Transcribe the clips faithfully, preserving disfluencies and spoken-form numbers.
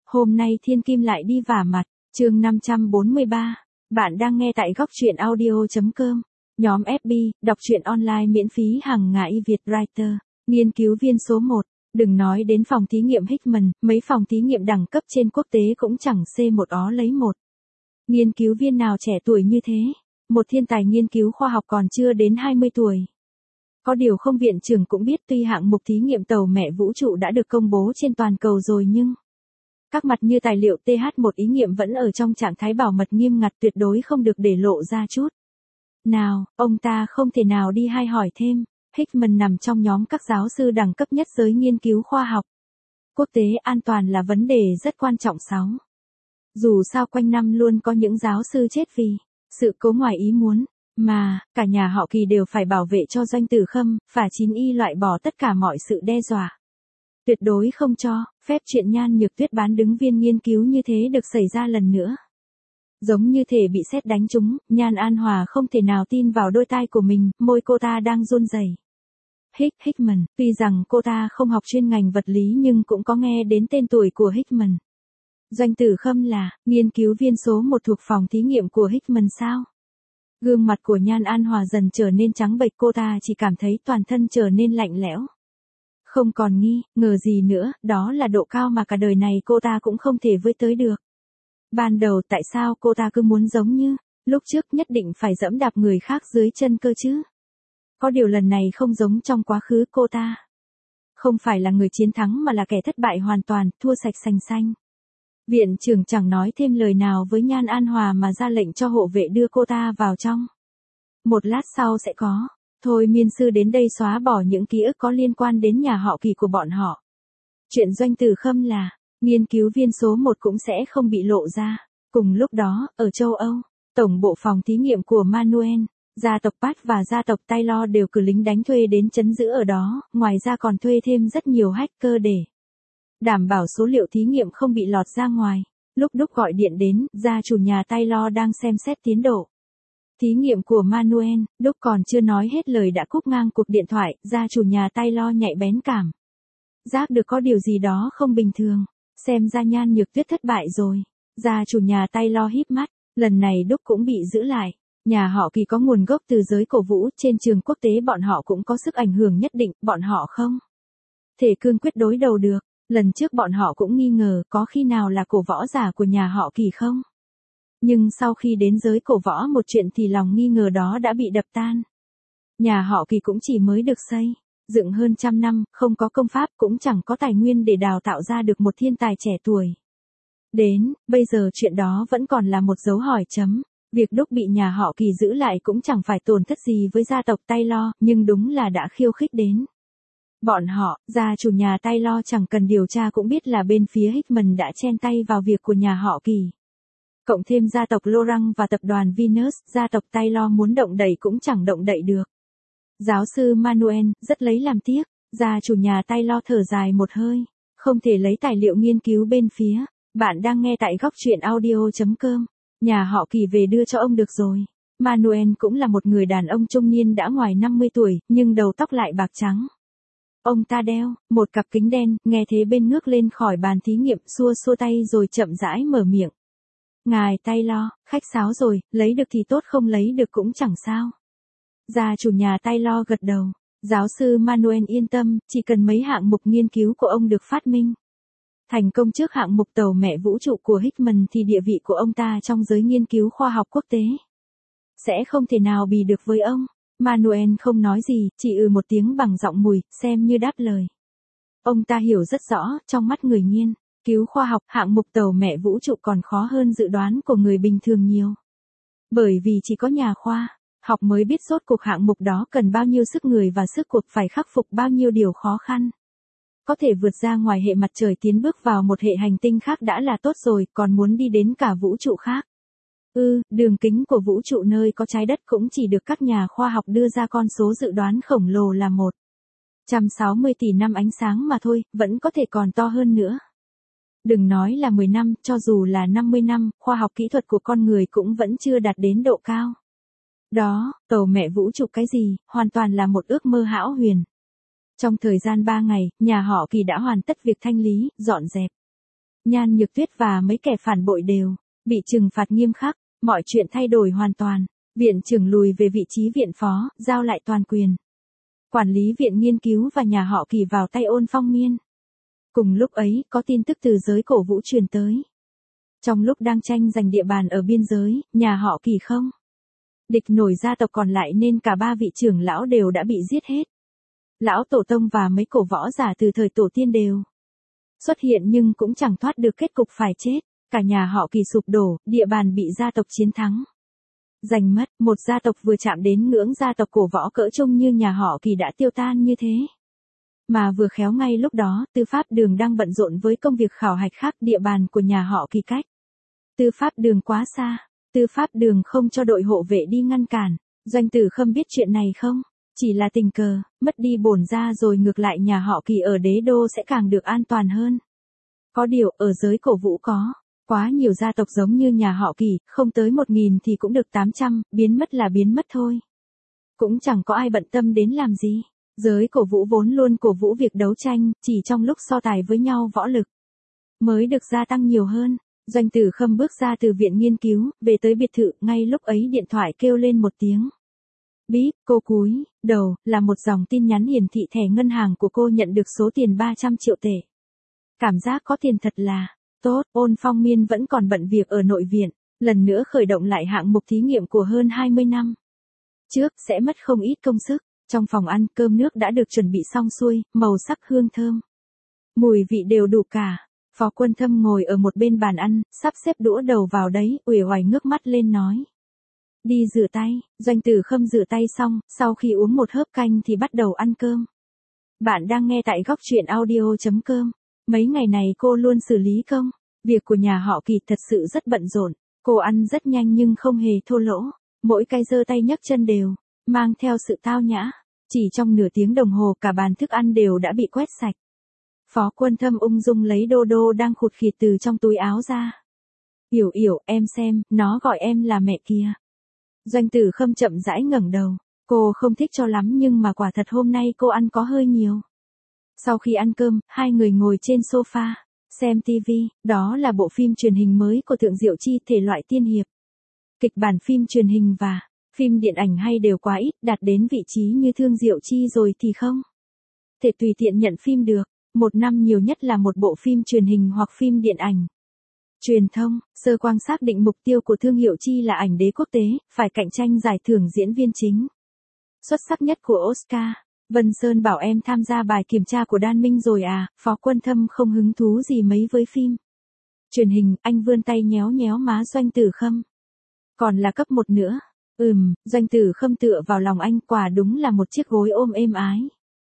Hôm nay Thiên Kim lại đi vả mặt, chương năm trăm bốn mươi ba. Bạn đang nghe tại góc truyện audio chấm com. Nhóm ép bê, đọc truyện online miễn phí hàng ngày Việt Writer, nghiên cứu viên số một. Đừng nói đến phòng thí nghiệm Hickman, mấy phòng thí nghiệm đẳng cấp trên quốc tế cũng chẳng xê một ó lấy một. Nghiên cứu viên nào trẻ tuổi như thế? Một thiên tài nghiên cứu khoa học còn chưa đến hai mươi tuổi. Có điều không viện trưởng cũng biết tuy hạng mục thí nghiệm tàu mẹ vũ trụ đã được công bố trên toàn cầu rồi nhưng các mặt như tài liệu tê hát một ý nghiệm vẫn ở trong trạng thái bảo mật nghiêm ngặt tuyệt đối không được để lộ ra chút nào, ông ta không thể nào đi hay hỏi thêm. Hickman nằm trong nhóm các giáo sư đẳng cấp nhất giới nghiên cứu khoa học. Quốc tế an toàn là vấn đề rất quan trọng sáu. Dù sao quanh năm luôn có những giáo sư chết vì sự cố ngoài ý muốn, mà cả nhà họ Kỳ đều phải bảo vệ cho Doanh Tử Khâm, phả chín y loại bỏ tất cả mọi sự đe dọa. Tuyệt đối không cho phép chuyện Nhan Nhược Tuyết bán đứng viên nghiên cứu như thế được xảy ra lần nữa. Giống như thể bị sét đánh trúng, Nhan An Hòa không thể nào tin vào đôi tai của mình, môi cô ta đang run rẩy. Hick Hickman, tuy rằng cô ta không học chuyên ngành vật lý nhưng cũng có nghe đến tên tuổi của Hickman. Doanh Tử Khâm là nghiên cứu viên số một thuộc phòng thí nghiệm của Hickman sao? Gương mặt của Nhan An Hòa dần trở nên trắng bệch, cô ta chỉ cảm thấy toàn thân trở nên lạnh lẽo. Không còn nghi ngờ gì nữa, đó là độ cao mà cả đời này cô ta cũng không thể với tới được. Ban đầu tại sao cô ta cứ muốn giống như lúc trước nhất định phải dẫm đạp người khác dưới chân cơ chứ? Có điều lần này không giống trong quá khứ, cô ta không phải là người chiến thắng mà là kẻ thất bại hoàn toàn, thua sạch sành xanh. Viện trưởng chẳng nói thêm lời nào với Nhan An Hòa mà ra lệnh cho hộ vệ đưa cô ta vào trong. Một lát sau sẽ có thôi miên sư đến đây xóa bỏ những ký ức có liên quan đến nhà họ Kỳ của bọn họ. Chuyện Doanh Tử Khâm là nghiên cứu viên số một cũng sẽ không bị lộ ra. Cùng lúc đó, ở châu Âu, tổng bộ phòng thí nghiệm của Manuel, gia tộc Pat và gia tộc Taylor đều cử lính đánh thuê đến trấn giữ ở đó, ngoài ra còn thuê thêm rất nhiều hacker để đảm bảo số liệu thí nghiệm không bị lọt ra ngoài. Lúc Đúc gọi điện đến, gia chủ nhà Taylor đang xem xét tiến độ thí nghiệm của Manuel, Đúc còn chưa nói hết lời đã cúp ngang cuộc điện thoại, gia chủ nhà Taylor nhạy bén cảm giác được có điều gì đó không bình thường, xem ra Nhan Nhược Tuyết thất bại rồi. Gia chủ nhà Taylor híp mắt, lần này Đúc cũng bị giữ lại. Nhà họ Kỳ có nguồn gốc từ giới cổ vũ, trên trường quốc tế bọn họ cũng có sức ảnh hưởng nhất định, bọn họ không thể cương quyết đối đầu được. Lần trước bọn họ cũng nghi ngờ có khi nào là cổ võ giả của nhà họ Kỳ không? Nhưng sau khi đến giới cổ võ một chuyện thì lòng nghi ngờ đó đã bị đập tan. Nhà họ Kỳ cũng chỉ mới được xây dựng hơn trăm năm, không có công pháp cũng chẳng có tài nguyên để đào tạo ra được một thiên tài trẻ tuổi. Đến bây giờ chuyện đó vẫn còn là một dấu hỏi chấm. Việc Đúc bị nhà họ Kỳ giữ lại cũng chẳng phải tổn thất gì với gia tộc Taylor, nhưng đúng là đã khiêu khích đến bọn họ. Gia chủ nhà Taylor chẳng cần điều tra cũng biết là bên phía Hickman đã chen tay vào việc của nhà họ Kỳ. Cộng thêm gia tộc Lorang và tập đoàn Venus, gia tộc Taylor muốn động đậy cũng chẳng động đậy được. Giáo sư Manuel rất lấy làm tiếc. Gia chủ nhà Taylor thở dài một hơi, không thể lấy tài liệu nghiên cứu bên phía. Bạn đang nghe tại góc truyện audio chấm com. Nhà họ Kỳ về đưa cho ông được rồi. Manuel cũng là một người đàn ông trung niên đã ngoài năm mươi tuổi, nhưng đầu tóc lại bạc trắng. Ông ta đeo một cặp kính đen, nghe thế bên ngước lên khỏi bàn thí nghiệm, xua xua tay rồi chậm rãi mở miệng. Ngài Taylor, khách sáo rồi, lấy được thì tốt, không lấy được cũng chẳng sao. Gia chủ nhà Taylor gật đầu. Giáo sư Manuel yên tâm, chỉ cần mấy hạng mục nghiên cứu của ông được phát minh thành công trước hạng mục tàu mẹ vũ trụ của Hickman thì địa vị của ông ta trong giới nghiên cứu khoa học quốc tế sẽ không thể nào bì được với ông. Manuel không nói gì, chỉ ừ một tiếng bằng giọng mùi, xem như đáp lời. Ông ta hiểu rất rõ, trong mắt người nghiên cứu khoa học, hạng mục tàu mẹ vũ trụ còn khó hơn dự đoán của người bình thường nhiều. Bởi vì chỉ có nhà khoa học mới biết rốt cuộc hạng mục đó cần bao nhiêu sức người và sức cuộc phải khắc phục bao nhiêu điều khó khăn. Có thể vượt ra ngoài hệ mặt trời tiến bước vào một hệ hành tinh khác đã là tốt rồi, còn muốn đi đến cả vũ trụ khác. Ừ, đường kính của vũ trụ nơi có trái đất cũng chỉ được các nhà khoa học đưa ra con số dự đoán khổng lồ là một trăm sáu mươi tỷ năm ánh sáng mà thôi, vẫn có thể còn to hơn nữa. Đừng nói là mười năm, cho dù là năm mươi năm, khoa học kỹ thuật của con người cũng vẫn chưa đạt đến độ cao. Đó, tàu mẹ vũ trụ cái gì, hoàn toàn là một ước mơ hão huyền. Trong thời gian ba ngày, nhà họ Kỳ đã hoàn tất việc thanh lý, dọn dẹp Nhan Nhược Tuyết và mấy kẻ phản bội đều bị trừng phạt nghiêm khắc, mọi chuyện thay đổi hoàn toàn. Viện trưởng lùi về vị trí viện phó, giao lại toàn quyền quản lý viện nghiên cứu và nhà họ Kỳ vào tay Ôn Phong Miên. Cùng lúc ấy, có tin tức từ giới cổ vũ truyền tới. Trong lúc đang tranh giành địa bàn ở biên giới, nhà họ Kỳ không địch nổi gia tộc còn lại nên cả ba vị trưởng lão đều đã bị giết hết. Lão tổ tông và mấy cổ võ giả từ thời tổ tiên đều xuất hiện nhưng cũng chẳng thoát được kết cục phải chết. Cả nhà họ Kỳ sụp đổ, địa bàn bị gia tộc chiến thắng giành mất. Một gia tộc vừa chạm đến ngưỡng gia tộc cổ võ cỡ trung như nhà họ Kỳ đã tiêu tan như thế. Mà vừa khéo ngay lúc đó, Tư Pháp Đường đang bận rộn với công việc khảo hạch khác địa bàn của nhà họ Kỳ cách Tư Pháp Đường quá xa. Tư Pháp Đường không cho đội hộ vệ đi ngăn cản. Doanh Tử Khâm biết chuyện này không? Chỉ là tình cờ, mất đi bổn gia rồi ngược lại nhà họ Kỳ ở đế đô sẽ càng được an toàn hơn. Có điều, ở giới cổ vũ có quá nhiều gia tộc giống như nhà họ Kỳ, không tới một nghìn thì cũng được tám trăm, biến mất là biến mất thôi. Cũng chẳng có ai bận tâm đến làm gì. Giới cổ vũ vốn luôn cổ vũ việc đấu tranh, chỉ trong lúc so tài với nhau võ lực mới được gia tăng nhiều hơn. Doanh Tử Khâm bước ra từ viện nghiên cứu, về tới biệt thự, ngay lúc ấy điện thoại kêu lên một tiếng. Bíp, cô cúi đầu, là một dòng tin nhắn hiển thị thẻ ngân hàng của cô nhận được số tiền ba trăm triệu tệ. Cảm giác có tiền thật là tốt. Ôn Phong Miên vẫn còn bận việc ở nội viện, lần nữa khởi động lại hạng mục thí nghiệm của hơn hai mươi năm trước, sẽ mất không ít công sức. Trong phòng ăn, cơm nước đã được chuẩn bị xong xuôi, màu sắc hương thơm, mùi vị đều đủ cả. Phó Quân Thâm ngồi ở một bên bàn ăn, sắp xếp đũa đầu vào đấy, uể oải ngước mắt lên nói. Đi rửa tay. Doanh Tử Khâm rửa tay xong, sau khi uống một hớp canh thì bắt đầu ăn cơm. Bạn đang nghe tại góc truyện audio chấm com. Mấy ngày này cô luôn xử lý công việc của nhà họ Kỳ thật sự rất bận rộn. Cô ăn rất nhanh nhưng không hề thô lỗ. Mỗi cái giơ tay nhấc chân đều mang theo sự tao nhã. Chỉ trong nửa tiếng đồng hồ cả bàn thức ăn đều đã bị quét sạch. Phó Quân Thâm ung dung lấy đô đô đang khụt khịt từ trong túi áo ra. Yểu Yểu, em xem, nó gọi em là mẹ kìa. Doanh Tử Khâm chậm rãi ngẩng đầu. Cô không thích cho lắm nhưng mà quả thật hôm nay cô ăn có hơi nhiều. Sau khi ăn cơm, hai người ngồi trên sofa, xem tivi. Đó là bộ phim truyền hình mới của Thượng Diệu Chi, thể loại tiên hiệp. Kịch bản phim truyền hình và phim điện ảnh hay đều quá ít, đạt đến vị trí như Thương Diệu Chi rồi thì không thể tùy tiện nhận phim được. Một năm nhiều nhất là một bộ phim truyền hình hoặc phim điện ảnh. Truyền thông, sơ quang xác định mục tiêu của Thương Hiệu Chi là ảnh đế quốc tế, phải cạnh tranh giải thưởng diễn viên chính xuất sắc nhất của Oscar. Vân Sơn bảo em tham gia bài kiểm tra của Đan Minh rồi à? Phó Quân Thâm không hứng thú gì mấy với phim truyền hình. Anh vươn tay nhéo nhéo má Doanh Tử Khâm. Còn là cấp một nữa. Ừm, Doanh Tử Khâm tựa vào lòng anh, quả đúng là một chiếc gối ôm êm ái.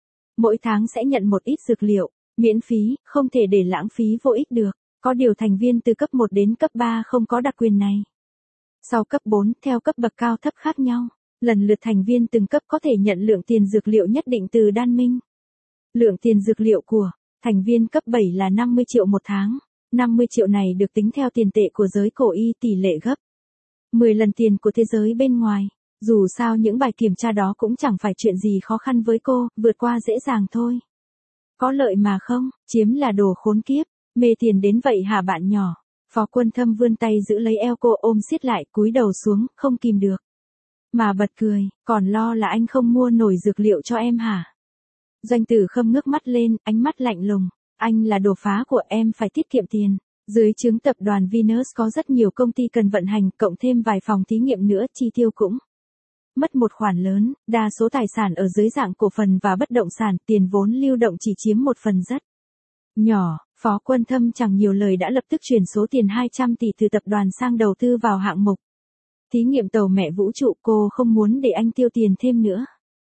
Mỗi tháng sẽ nhận một ít dược liệu miễn phí, không thể để lãng phí vô ích được. Có điều thành viên từ cấp một đến cấp ba không có đặc quyền này. Sau cấp bốn, theo cấp bậc cao thấp khác nhau, lần lượt thành viên từng cấp có thể nhận lượng tiền dược liệu nhất định từ Đan Minh. Lượng tiền dược liệu của thành viên cấp bảy là năm mươi triệu một tháng. năm mươi triệu này được tính theo tiền tệ của giới cổ y, tỷ lệ gấp mười lần tiền của thế giới bên ngoài. Dù sao những bài kiểm tra đó cũng chẳng phải chuyện gì khó khăn với cô, vượt qua dễ dàng thôi. Có lợi mà không, chiếm là đồ khốn kiếp. Mê tiền đến vậy hả bạn nhỏ? Phó Quân Thâm vươn tay giữ lấy eo cô, ôm siết lại, cúi đầu xuống, không kìm được mà bật cười. Còn lo là anh không mua nổi dược liệu cho em hả? Doanh Tử Khâm ngước mắt lên, ánh mắt lạnh lùng. Anh là đồ phá của em, phải tiết kiệm tiền. Dưới trướng tập đoàn Venus có rất nhiều công ty cần vận hành, cộng thêm vài phòng thí nghiệm nữa, chi tiêu cũng mất một khoản lớn. Đa số tài sản ở dưới dạng cổ phần và bất động sản, tiền vốn lưu động chỉ chiếm một phần rất nhỏ. Phó Quân Thâm chẳng nhiều lời đã lập tức chuyển số tiền hai trăm tỷ từ tập đoàn sang đầu tư vào hạng mục thí nghiệm tàu mẹ vũ trụ. Cô không muốn để anh tiêu tiền thêm nữa.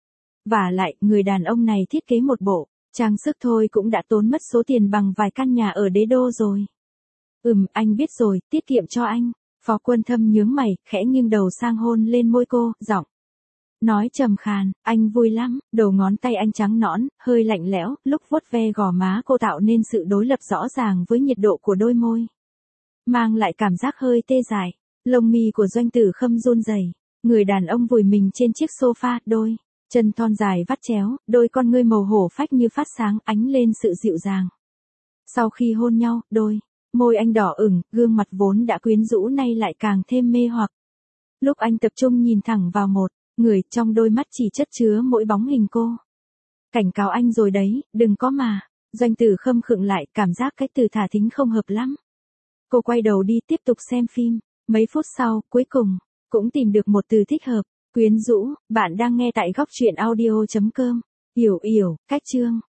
Vả lại, người đàn ông này thiết kế một bộ trang sức thôi cũng đã tốn mất số tiền bằng vài căn nhà ở đế đô rồi. Ừm, anh biết rồi, tiết kiệm cho anh. Phó Quân Thâm nhướng mày, khẽ nghiêng đầu sang hôn lên môi cô, giọng nói trầm khàn. Anh vui lắm. Đầu ngón tay anh trắng nõn, hơi lạnh lẽo, lúc vuốt ve gò má cô tạo nên sự đối lập rõ ràng với nhiệt độ của đôi môi, mang lại cảm giác hơi tê dại. Lông mi của Doanh Tử Khâm run rẩy. Người đàn ông vùi mình trên chiếc sofa, đôi chân thon dài vắt chéo, đôi con ngươi màu hổ phách như phát sáng, ánh lên sự dịu dàng. Sau khi hôn nhau, đôi Môi anh đỏ ửng, gương mặt vốn đã quyến rũ nay lại càng thêm mê hoặc. Lúc anh tập trung nhìn thẳng vào một người, trong đôi mắt chỉ chất chứa mỗi bóng hình cô. Cảnh cáo anh rồi đấy, đừng có mà. Doanh Tử Khâm khựng lại, cảm giác cái từ thả thính không hợp lắm. Cô quay đầu đi tiếp tục xem phim. Mấy phút sau, cuối cùng, cũng tìm được một từ thích hợp. Quyến rũ, bạn đang nghe tại góc truyện audio chấm com. Yểu yểu, cách chương.